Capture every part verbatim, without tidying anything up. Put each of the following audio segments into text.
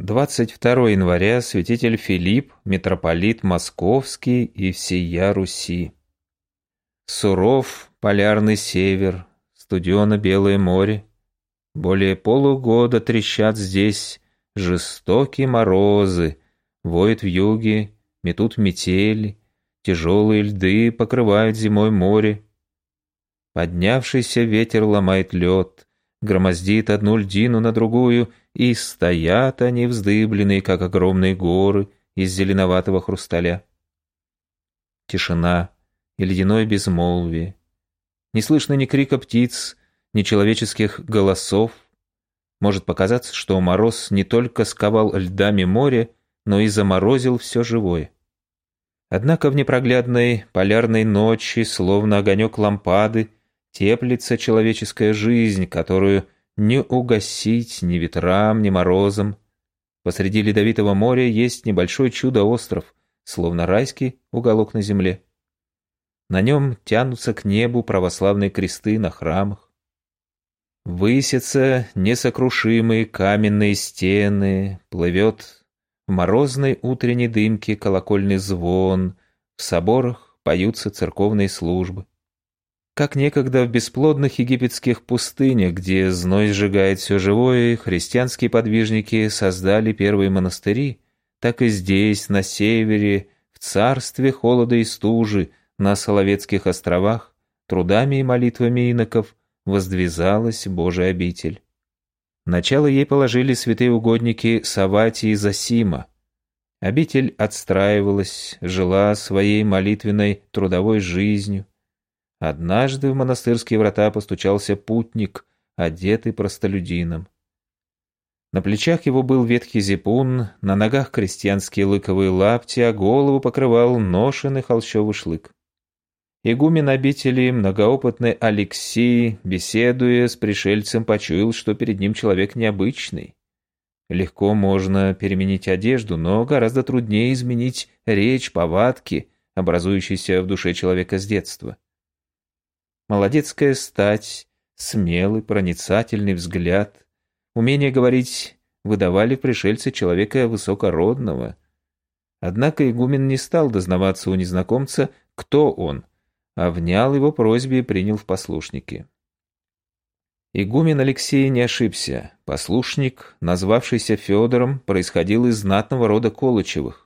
двадцать второго января святитель Филипп, митрополит Московский и всея Руси. Суров полярный север, студено белое море. Более полугода трещат здесь жестокие морозы, воют вьюги, метут метели, тяжелые льды покрывают зимой море. Поднявшийся ветер ломает лед, громоздит одну льдину на другую, и стоят они вздыбленные, как огромные горы из зеленоватого хрусталя. Тишина и ледяное безмолвие. Не слышно ни крика птиц, ни человеческих голосов. Может показаться, что мороз не только сковал льдами море, но и заморозил все живое. Однако в непроглядной полярной ночи, словно огонек лампады, теплится человеческая жизнь, которую не угасить ни ветрам, ни морозом. Посреди ледовитого моря есть небольшой чудо-остров, словно райский уголок на земле. На нем тянутся к небу православные кресты на храмах. Высятся несокрушимые каменные стены, плывет в морозной утренней дымке колокольный звон, в соборах поются церковные службы. Как некогда в бесплодных египетских пустынях, где зной сжигает все живое, христианские подвижники создали первые монастыри, так и здесь, на севере, в царстве холода и стужи, на Соловецких островах, трудами и молитвами иноков воздвизалась Божия обитель. Начало ей положили святые угодники Саватий и Зосима. Обитель отстраивалась, жила своей молитвенной трудовой жизнью. Однажды в монастырские врата постучался путник, одетый простолюдином. На плечах его был ветхий зипун, на ногах крестьянские лыковые лапти, а голову покрывал ношеный холщовый шлык. Игумен обители, многоопытный Алексий, беседуя с пришельцем, почуял, что перед ним человек необычный. Легко можно переменить одежду, но гораздо труднее изменить речь, повадки, образующиеся в душе человека с детства. Молодецкая стать, смелый, проницательный взгляд, умение говорить выдавали в пришельце человека высокородного. Однако игумен не стал дознаваться у незнакомца, кто он, а внял его просьбе и принял в послушники. Игумен Алексей не ошибся. Послушник, назвавшийся Федором, происходил из знатного рода Колычевых.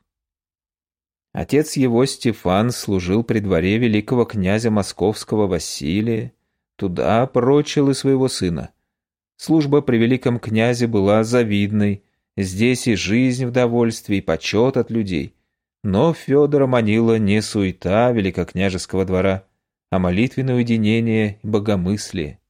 Отец его, Стефан, служил при дворе великого князя московского Василия, туда прочил и своего сына. Служба при великом князе была завидной, здесь и жизнь в довольстве, и почет от людей. Но Федора манила не суета великокняжеского двора, а молитвенное уединение и богомыслие.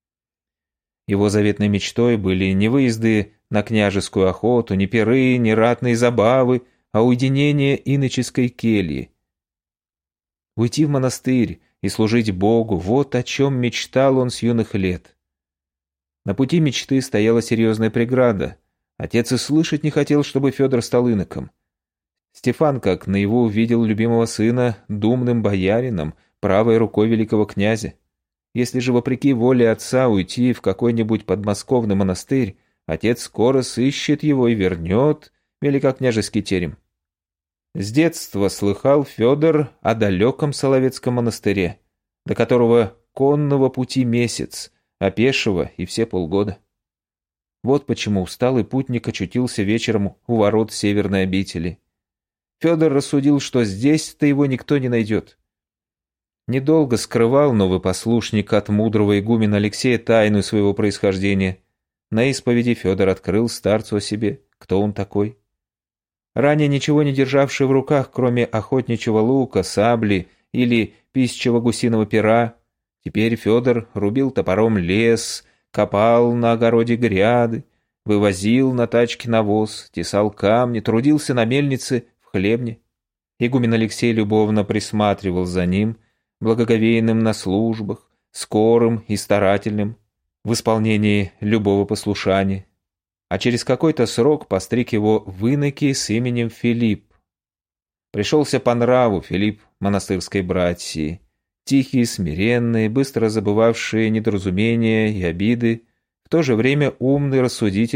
Его заветной мечтой были не выезды на княжескую охоту, не пиры, не ратные забавы, а уединение иноческой кельи. Уйти в монастырь и служить Богу — вот о чем мечтал он с юных лет. На пути мечты стояла серьезная преграда. Отец и слышать не хотел, чтобы Федор стал иноком. Стефан, как наяву, видел любимого сына думным боярином, правой рукой великого князя. Если же вопреки воле отца уйти в какой-нибудь подмосковный монастырь, отец скоро сыщет его и вернет великокняжеский терем. С детства слыхал Федор о далеком Соловецком монастыре, до которого конного пути месяц, а пешего и все полгода. Вот почему усталый путник очутился вечером у ворот северной обители. Федор рассудил, что здесь-то его никто не найдет. Недолго скрывал новый послушник от мудрого игумена Алексея тайну своего происхождения. На исповеди Федор открыл старцу о себе, кто он такой. Ранее ничего не державший в руках, кроме охотничьего лука, сабли или писчего гусиного пера, теперь Федор рубил топором лес, копал на огороде гряды, вывозил на тачке навоз, тесал камни, трудился на мельнице в хлебне. Игумен Алексей любовно присматривал за ним, благоговейным на службах, скорым и старательным в исполнении любого послушания. А через какой-то срок постриг его в иноки с именем Филипп. Пришелся по нраву Филипп монастырской братьи, тихие, смиренные, быстро забывавшие недоразумения и обиды, в то же время умный, рассудительный,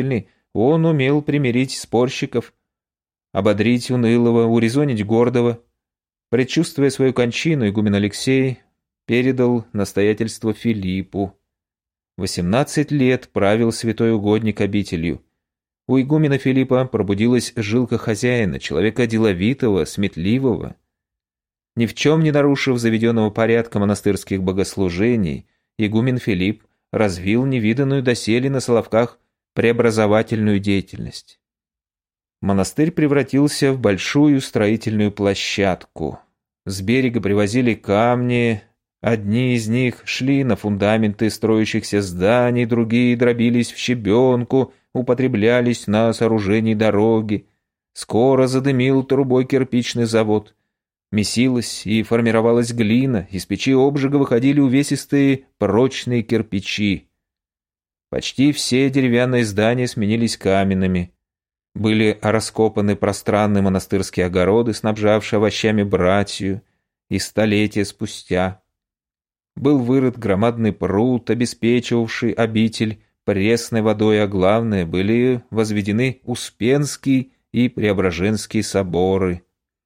он умел примирить спорщиков, ободрить унылого, урезонить гордого. Предчувствуя свою кончину, игумен Алексей передал настоятельство Филиппу. Восемнадцать лет правил святой угодник обителью. У игумена Филиппа пробудилась жилка хозяина, человека деловитого, сметливого. Ни в чем не нарушив заведенного порядка монастырских богослужений, игумен Филипп развил невиданную доселе на Соловках преобразовательную деятельность. Монастырь превратился в большую строительную площадку. С берега привозили камни, одни из них шли на фундаменты строящихся зданий, другие дробились в щебенку, употреблялись на сооружении дороги. Скоро задымил трубой кирпичный завод. Месилась и формировалась глина, из печи обжига выходили увесистые прочные кирпичи. Почти все деревянные здания сменились каменными. Были раскопаны пространные монастырские огороды, снабжавшие овощами братью, и столетия спустя. Был вырыт громадный пруд, обеспечивавший обитель пресной водой, а главное, были возведены Успенский и Преображенский соборы.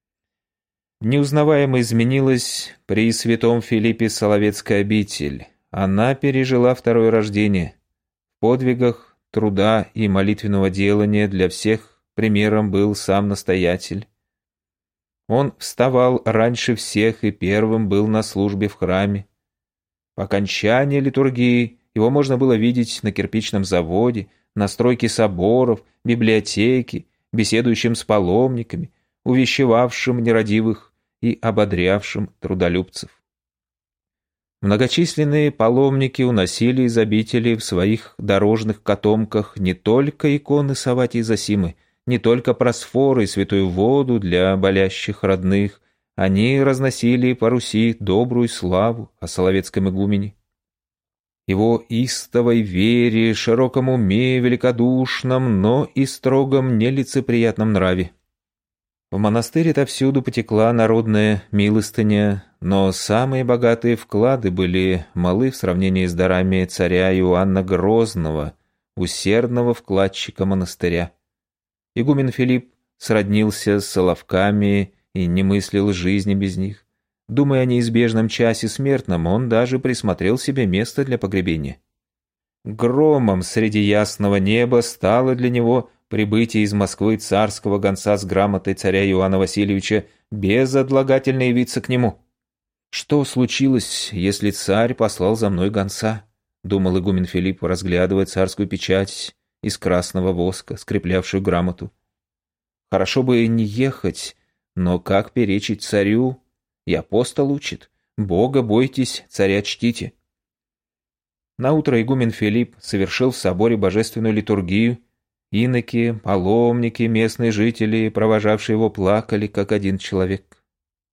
Неузнаваемо изменилась при святом Филиппе Соловецкая обитель. Она пережила второе рождение. В подвигах, труда и молитвенного делания для всех примером был сам настоятель. Он вставал раньше всех и первым был на службе в храме. По окончании литургии его можно было видеть на кирпичном заводе, на стройке соборов, библиотеке, беседующим с паломниками, увещевавшим нерадивых и ободрявшим трудолюбцев. Многочисленные паломники уносили из обители в своих дорожных котомках не только иконы Саватии Зосимы, не только просфоры и святую воду для болящих родных, они разносили по Руси добрую славу о Соловецком игумене. Его истовой вере, широком уме, великодушном, но и строгом нелицеприятном нраве. В монастырь отовсюду потекла народная милостыня, но самые богатые вклады были малы в сравнении с дарами царя Иоанна Грозного, усердного вкладчика монастыря. Игумен Филипп сроднился с Соловками и не мыслил жизни без них. Думая о неизбежном часе смертном, он даже присмотрел себе место для погребения. Громом среди ясного неба стало для него прибытие из Москвы царского гонца с грамотой царя Иоанна Васильевича безотлагательно явиться к нему. «Что случилось, если царь послал за мной гонца?» — думал игумен Филипп, разглядывая царскую печать из красного воска, скреплявшую грамоту. «Хорошо бы не ехать, но как перечить царю? И апостол учит: Бога бойтесь, царя чтите». Наутро игумен Филипп совершил в соборе божественную литургию. Иноки, паломники, местные жители, провожавшие его, плакали, как один человек.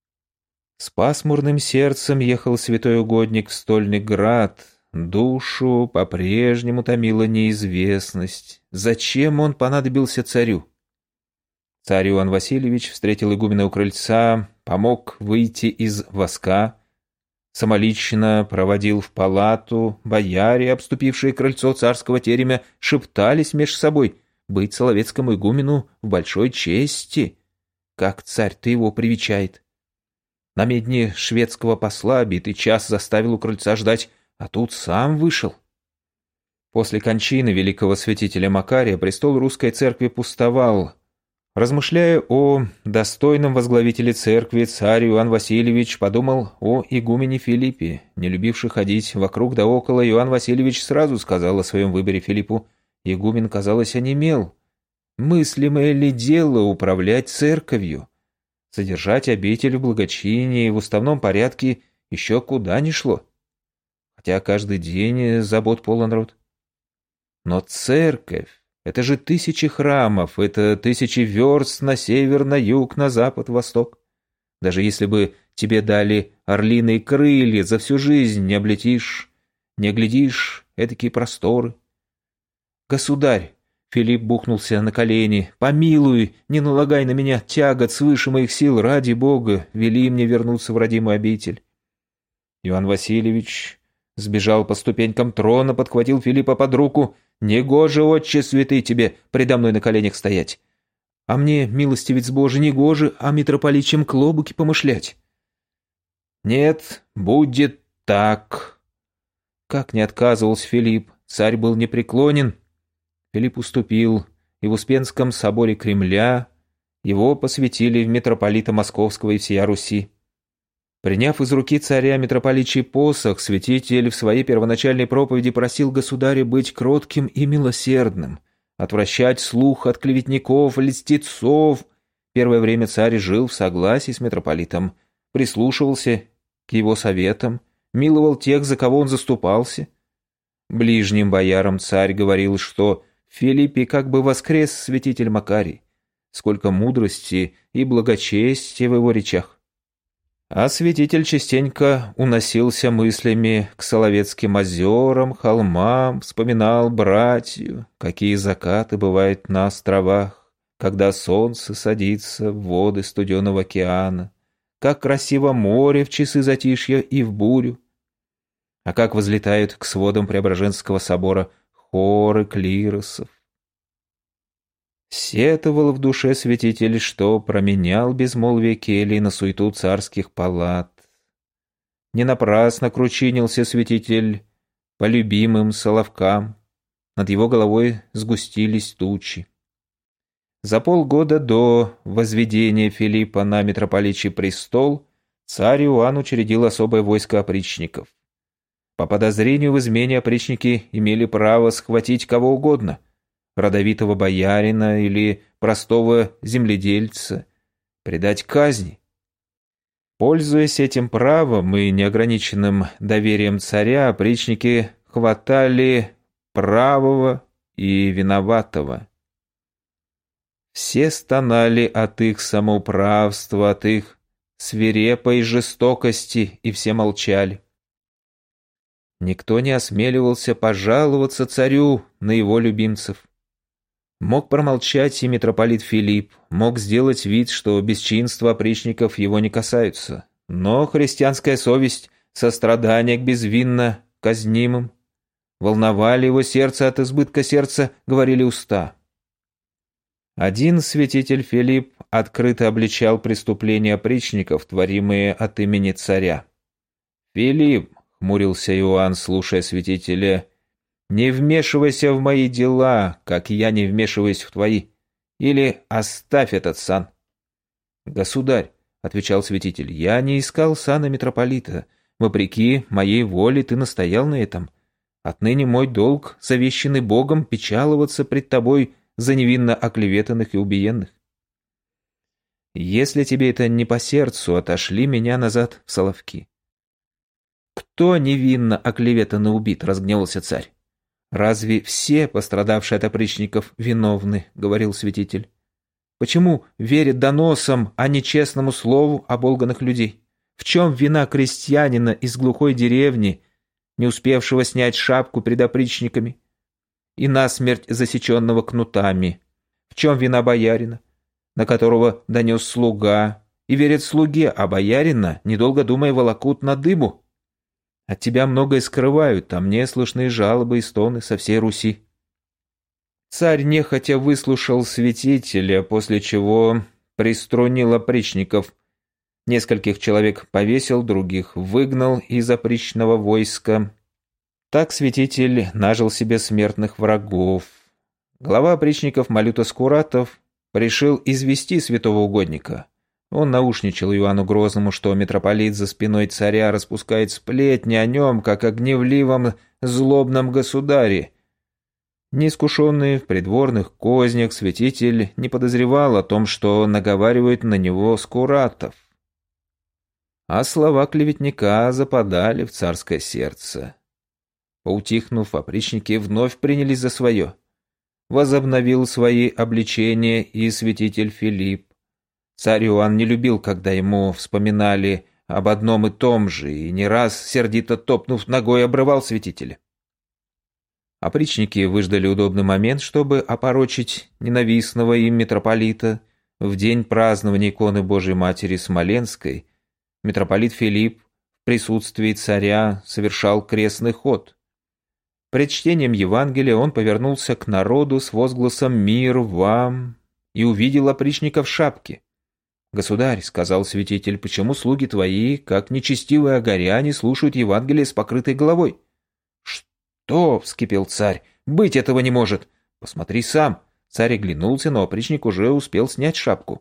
С пасмурным сердцем ехал святой угодник в Стольный Град. Душу по-прежнему томила неизвестность. Зачем он понадобился царю? Царь Иоанн Васильевич встретил игумена у крыльца, помог выйти из воска, самолично проводил в палату. Бояре, обступившие крыльцо царского терема, шептались меж собой: «Быть соловецкому игумену в большой чести! Как царь-то его привечает! На медне шведского посла битый час заставил у крыльца ждать, а тут сам вышел». После кончины великого святителя Макария престол русской церкви пустовал. Размышляя о достойном возглавителе церкви, царь Иоанн Васильевич подумал о игумене Филиппе. Не любивший ходить вокруг да около, Иоанн Васильевич сразу сказал о своем выборе Филиппу. Игумен, казалось, онемел. Мыслимое ли дело управлять церковью? Содержать обитель в благочинии и в уставном порядке еще куда ни шло. Хотя каждый день забот полон рот. Но церковь — это же тысячи храмов, это тысячи верст на север, на юг, на запад, восток. Даже если бы тебе дали орлиные крылья, за всю жизнь не облетишь, не оглядишь этакие просторы. «Государь!» — Филипп бухнулся на колени. «Помилуй, не налагай на меня тягот свыше моих сил, ради Бога, вели мне вернуться в родимую обитель». Иоанн Васильевич сбежал по ступенькам трона, подхватил Филиппа под руку. «Негоже, отче святый, тебе предо мной на коленях стоять! А мне, милостивец Божий, негоже о митрополичьем клобуке помышлять!» «Нет, будет так!» Как не отказывался Филипп, царь был непреклонен. Филипп уступил, и в Успенском соборе Кремля его посвятили в митрополита Московского и всея Руси. Приняв из руки царя митрополичий посох, святитель в своей первоначальной проповеди просил государя быть кротким и милосердным, отвращать слух от клеветников, льстецов. Первое время царь жил в согласии с митрополитом, прислушивался к его советам, миловал тех, за кого он заступался. Ближним боярам царь говорил, что в Филиппе как бы воскрес святитель Макарий, сколько мудрости и благочестия в его речах. А святитель частенько уносился мыслями к Соловецким озерам, холмам, вспоминал братью, какие закаты бывают на островах, когда солнце садится в воды студеного океана, как красиво море в часы затишья и в бурю, а как возлетают к сводам Преображенского собора хоры клиросов. Сетовал в душе святитель, что променял безмолвие келий на суету царских палат. Не напрасно кручинился святитель по любимым соловкам, над его головой сгустились тучи. За полгода до возведения Филиппа на митрополичий престол царь Иоанн учредил особое войско опричников. По подозрению в измене опричники имели право схватить кого угодно, родовитого боярина или простого земледельца, предать казни. Пользуясь этим правом и неограниченным доверием царя, опричники хватали правого и виноватого. Все стонали от их самоуправства, от их свирепой жестокости, и все молчали. Никто не осмеливался пожаловаться царю на его любимцев. Мог промолчать и митрополит Филипп, мог сделать вид, что бесчинства опричников его не касаются. Но христианская совесть, сострадание к безвинно казнимым, волновали его сердце от избытка сердца, говорили уста. Один святитель Филипп открыто обличал преступления опричников, творимые от имени царя. «Филипп», — хмурился Иоанн, слушая святителя, — «не вмешивайся в мои дела, как я не вмешиваюсь в твои, или оставь этот сан». «Государь», — отвечал святитель, — «я не искал сана митрополита. Вопреки моей воле ты настоял на этом. Отныне мой долг, завещанный Богом, печаловаться пред тобой за невинно оклеветанных и убиенных. Если тебе это не по сердцу, отошли меня назад в Соловки». «Кто невинно оклеветан и убит?» — разгневался царь. «Разве все пострадавшие от опричников виновны?» — говорил святитель. «Почему верят доносам, а не честному слову оболганных людей? В чем вина крестьянина из глухой деревни, не успевшего снять шапку пред опричниками, и насмерть засеченного кнутами? В чем вина боярина, на которого донес слуга, и верят слуге, а боярина, недолго думая, волокут на дыбу? От тебя многое скрывают, а мне слышны жалобы и стоны со всей Руси». Царь нехотя выслушал святителя, после чего приструнил опричников. Нескольких человек повесил, других выгнал из опричного войска. Так святитель нажил себе смертных врагов. Глава опричников Малюта Скуратов решил извести святого угодника. Он наушничал Иоанну Грозному, что митрополит за спиной царя распускает сплетни о нем, как о гневливом злобном государе. Неискушенный в придворных кознях, святитель не подозревал о том, что наговаривает на него Скуратов. А слова клеветника западали в царское сердце. Поутихнув, опричники вновь принялись за свое. Возобновил свои обличения и святитель Филипп. Царь Иоанн не любил, когда ему вспоминали об одном и том же, и не раз, сердито топнув ногой, обрывал святителя. Опричники выждали удобный момент, чтобы опорочить ненавистного им митрополита. В день празднования иконы Божией Матери Смоленской митрополит Филипп в присутствии царя совершал крестный ход. Пред чтением Евангелия он повернулся к народу с возгласом «Мир вам!» и увидел опричника в шапке. «Государь», — сказал святитель, — «почему слуги твои, как нечестивые огоряне, слушают Евангелие с покрытой головой?» «Что?» — вскипел царь. «Быть этого не может! Посмотри сам!» Царь оглянулся, но опричник уже успел снять шапку.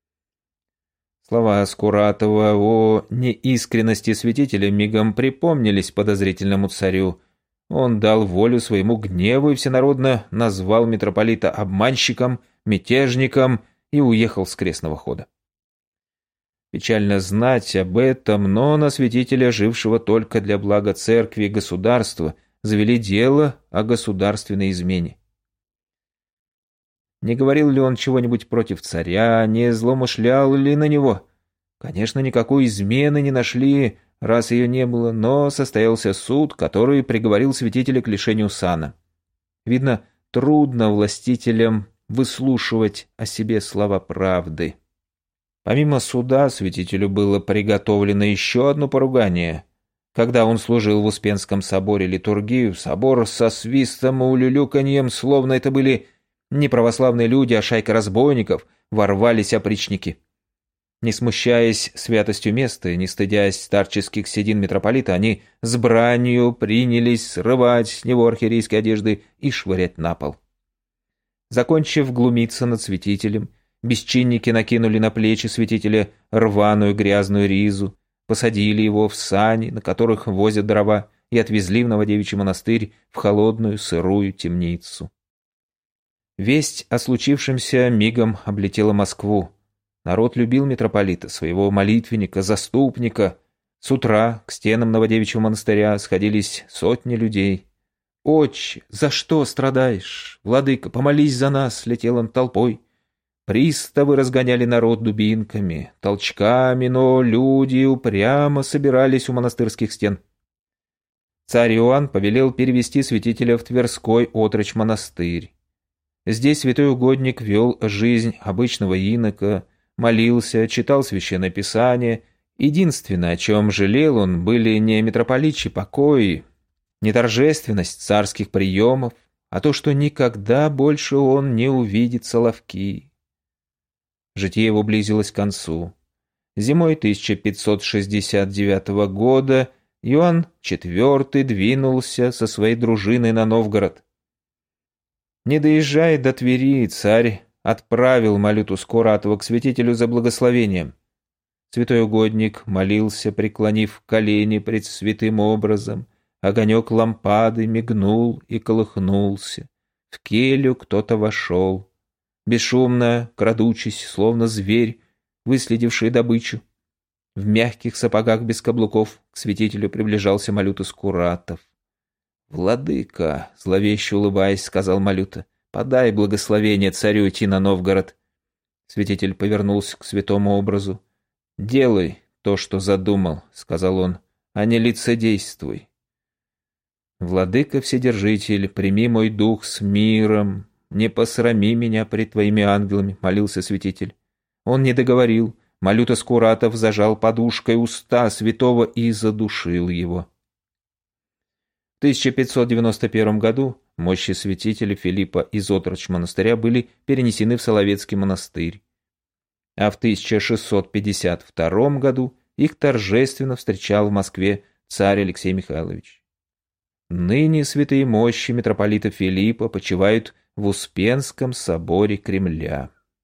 Слова Скуратова о неискренности святителя мигом припомнились подозрительному царю. Он дал волю своему гневу и всенародно назвал митрополита обманщиком, мятежником и уехал с крестного хода. Печально знать об этом, но на святителя, жившего только для блага церкви и государства, завели дело о государственной измене. Не говорил ли он чего-нибудь против царя, не злоумышлял ли на него? Конечно, никакой измены не нашли, раз ее не было, но состоялся суд, который приговорил святителя к лишению сана. Видно, трудно властителям выслушивать о себе слова правды. Помимо суда, святителю было приготовлено еще одно поругание. Когда он служил в Успенском соборе литургию, собор со свистом и улюлюканьем, словно это были не православные люди, а шайка разбойников, ворвались опричники. Не смущаясь святостью места и не стыдясь старческих седин митрополита, они с бранью принялись срывать с него архиерейские одежды и швырять на пол. Закончив глумиться над святителем, бесчинники накинули на плечи святителя рваную грязную ризу, посадили его в сани, на которых возят дрова, и отвезли в Новодевичий монастырь в холодную сырую темницу. Весть о случившемся мигом облетела Москву. Народ любил митрополита, своего молитвенника, заступника. С утра к стенам Новодевичьего монастыря сходились сотни людей. «Отче, за что страдаешь? Владыка, помолись за нас!» — летел он толпой. Приставы разгоняли народ дубинками, толчками, но люди упрямо собирались у монастырских стен. Царь Иоанн повелел перевести святителя в Тверской отрочь монастырь. Здесь святой угодник вел жизнь обычного инока, молился, читал священное писание. Единственное, о чем жалел он, были не митрополичий покой, не торжественность царских приемов, а то, что никогда больше он не увидит Соловки. Житие его близилось к концу. Зимой тысяча пятьсот шестьдесят девятого года Иоанн четвёртый двинулся со своей дружиной на Новгород. Не доезжая до Твери, царь отправил Малюту Скуратова к святителю за благословением. Святой угодник молился, преклонив колени пред святым образом. Огонек лампады мигнул и колыхнулся. В келью кто-то вошел. Бесшумно, крадучись, словно зверь, выследивший добычу. В мягких сапогах без каблуков к святителю приближался Малюта Скуратов. «Владыка», — зловеще улыбаясь, сказал Малюта, — «подай благословение царю идти на Новгород». Святитель повернулся к святому образу. «Делай то, что задумал», — сказал он, — «а не лицедействуй». «Владыка Вседержитель, прими мой дух с миром, не посрами меня пред твоими ангелами», — молился святитель. Он не договорил. Малюта Скуратов зажал подушкой уста святого и задушил его. В тысяча пятьсот девяносто первом году мощи святителя Филиппа из отрочь монастыря были перенесены в Соловецкий монастырь, а в тысяча шестьсот пятьдесят втором году их торжественно встречал в Москве царь Алексей Михайлович. Ныне святые мощи митрополита Филиппа почивают в Успенском соборе Кремля.